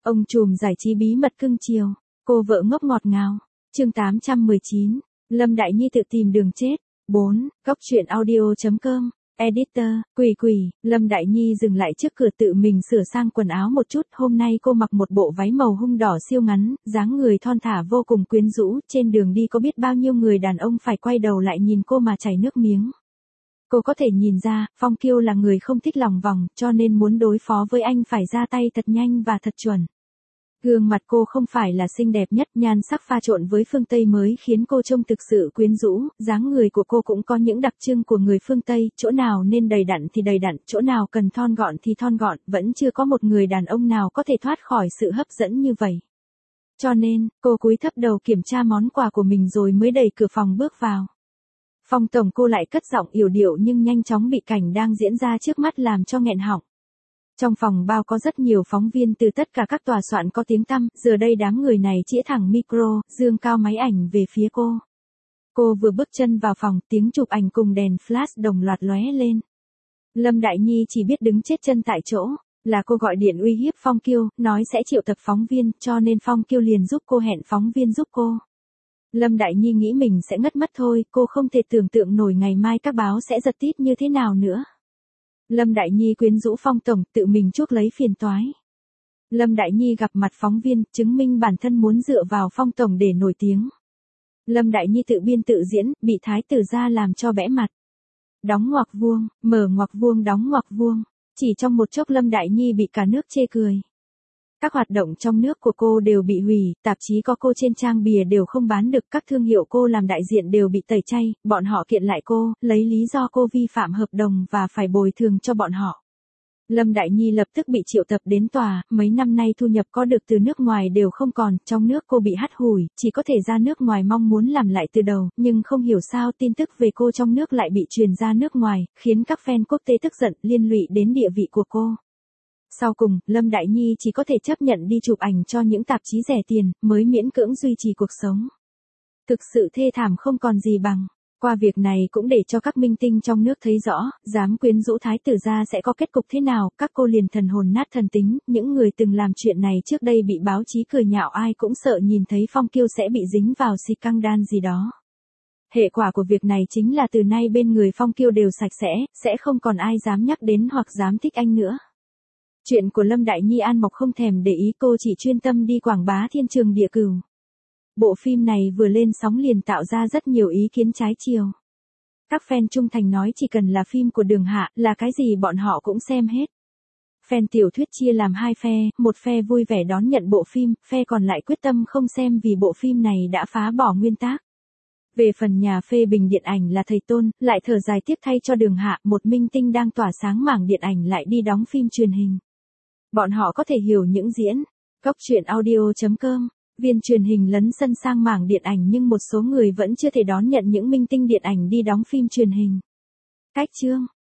Ông trùm giải trí bí mật cưng chiều, cô vợ ngốc ngọt ngào. Chương 819, Lâm Đại Nhi tự tìm đường chết. 4. Cóc truyện audio.com. Editor, quỷ, Lâm Đại Nhi dừng lại trước cửa tự mình sửa sang quần áo một chút. Hôm nay cô mặc một bộ váy màu hung đỏ siêu ngắn, dáng người thon thả vô cùng quyến rũ. Trên đường đi có biết bao nhiêu người đàn ông phải quay đầu lại nhìn cô mà chảy nước miếng. Cô có thể nhìn ra, Phong Kiêu là người không thích lòng vòng, cho nên muốn đối phó với anh phải ra tay thật nhanh và thật chuẩn. Gương mặt cô không phải là xinh đẹp nhất, nhan sắc pha trộn với phương Tây mới khiến cô trông thực sự quyến rũ, dáng người của cô cũng có những đặc trưng của người phương Tây, chỗ nào nên đầy đặn thì đầy đặn, chỗ nào cần thon gọn thì thon gọn, vẫn chưa có một người đàn ông nào có thể thoát khỏi sự hấp dẫn như vậy. Cho nên, cô cúi thấp đầu kiểm tra món quà của mình rồi mới đẩy cửa phòng bước vào. Phong tổng, cô lại cất giọng yểu điệu nhưng nhanh chóng bị cảnh đang diễn ra trước mắt làm cho nghẹn họng. Trong phòng bao có rất nhiều phóng viên từ tất cả các tòa soạn có tiếng tăm, giờ đây đám người này chĩa thẳng micro, dương cao máy ảnh về phía cô. Cô vừa bước chân vào phòng, tiếng chụp ảnh cùng đèn flash đồng loạt lóe lên. Lâm Đại Nhi chỉ biết đứng chết chân tại chỗ, là cô gọi điện uy hiếp Phong Kiêu, nói sẽ triệu tập phóng viên, cho nên Phong Kiêu liền giúp cô hẹn phóng viên giúp cô. Lâm Đại Nhi nghĩ mình sẽ ngất mất thôi, cô không thể tưởng tượng nổi ngày mai các báo sẽ giật tít như thế nào nữa. Lâm Đại Nhi quyến rũ Phong tổng, tự mình chuốc lấy phiền toái. Lâm Đại Nhi gặp mặt phóng viên, chứng minh bản thân muốn dựa vào Phong tổng để nổi tiếng. Lâm Đại Nhi tự biên tự diễn, bị thái tử gia làm cho bẽ mặt. Đóng ngoặc vuông, mở ngoặc vuông, đóng ngoặc vuông. Chỉ trong một chốc Lâm Đại Nhi bị cả nước chê cười. Các hoạt động trong nước của cô đều bị hủy, tạp chí có cô trên trang bìa đều không bán được, các thương hiệu cô làm đại diện đều bị tẩy chay, bọn họ kiện lại cô, lấy lý do cô vi phạm hợp đồng và phải bồi thường cho bọn họ. Lâm Đại Nhi lập tức bị triệu tập đến tòa, mấy năm nay thu nhập có được từ nước ngoài đều không còn, trong nước cô bị hắt hủi, chỉ có thể ra nước ngoài mong muốn làm lại từ đầu, nhưng không hiểu sao tin tức về cô trong nước lại bị truyền ra nước ngoài, khiến các fan quốc tế tức giận, liên lụy đến địa vị của cô. Sau cùng, Lâm Đại Nhi chỉ có thể chấp nhận đi chụp ảnh cho những tạp chí rẻ tiền, mới miễn cưỡng duy trì cuộc sống. Thực sự thê thảm không còn gì bằng. Qua việc này cũng để cho các minh tinh trong nước thấy rõ, dám quyến rũ thái tử gia sẽ có kết cục thế nào, các cô liền thần hồn nát thần tính, những người từng làm chuyện này trước đây bị báo chí cười nhạo ai cũng sợ nhìn thấy Phong Kiêu sẽ bị dính vào scandal gì đó. Hệ quả của việc này chính là từ nay bên người Phong Kiêu đều sạch sẽ không còn ai dám nhắc đến hoặc dám thích anh nữa. Chuyện của Lâm Đại Nhi An Mộc không thèm để ý, cô chỉ chuyên tâm đi quảng bá Thiên Trường Địa Cửu. Bộ phim này vừa lên sóng liền tạo ra rất nhiều ý kiến trái chiều. Các fan trung thành nói chỉ cần là phim của Đường Hạ là cái gì bọn họ cũng xem hết. Fan tiểu thuyết chia làm hai phe, một phe vui vẻ đón nhận bộ phim, phe còn lại quyết tâm không xem vì bộ phim này đã phá bỏ nguyên tắc. Về phần nhà phê bình điện ảnh là thầy Tôn, lại thở dài tiếc thay cho Đường Hạ, một minh tinh đang tỏa sáng mảng điện ảnh lại đi đóng phim truyền hình. Bọn họ có thể hiểu những diễn. Cóc truyện audio.com. Viên truyền hình lấn sân sang mảng điện ảnh nhưng một số người vẫn chưa thể đón nhận những minh tinh điện ảnh đi đóng phim truyền hình. Cách chương.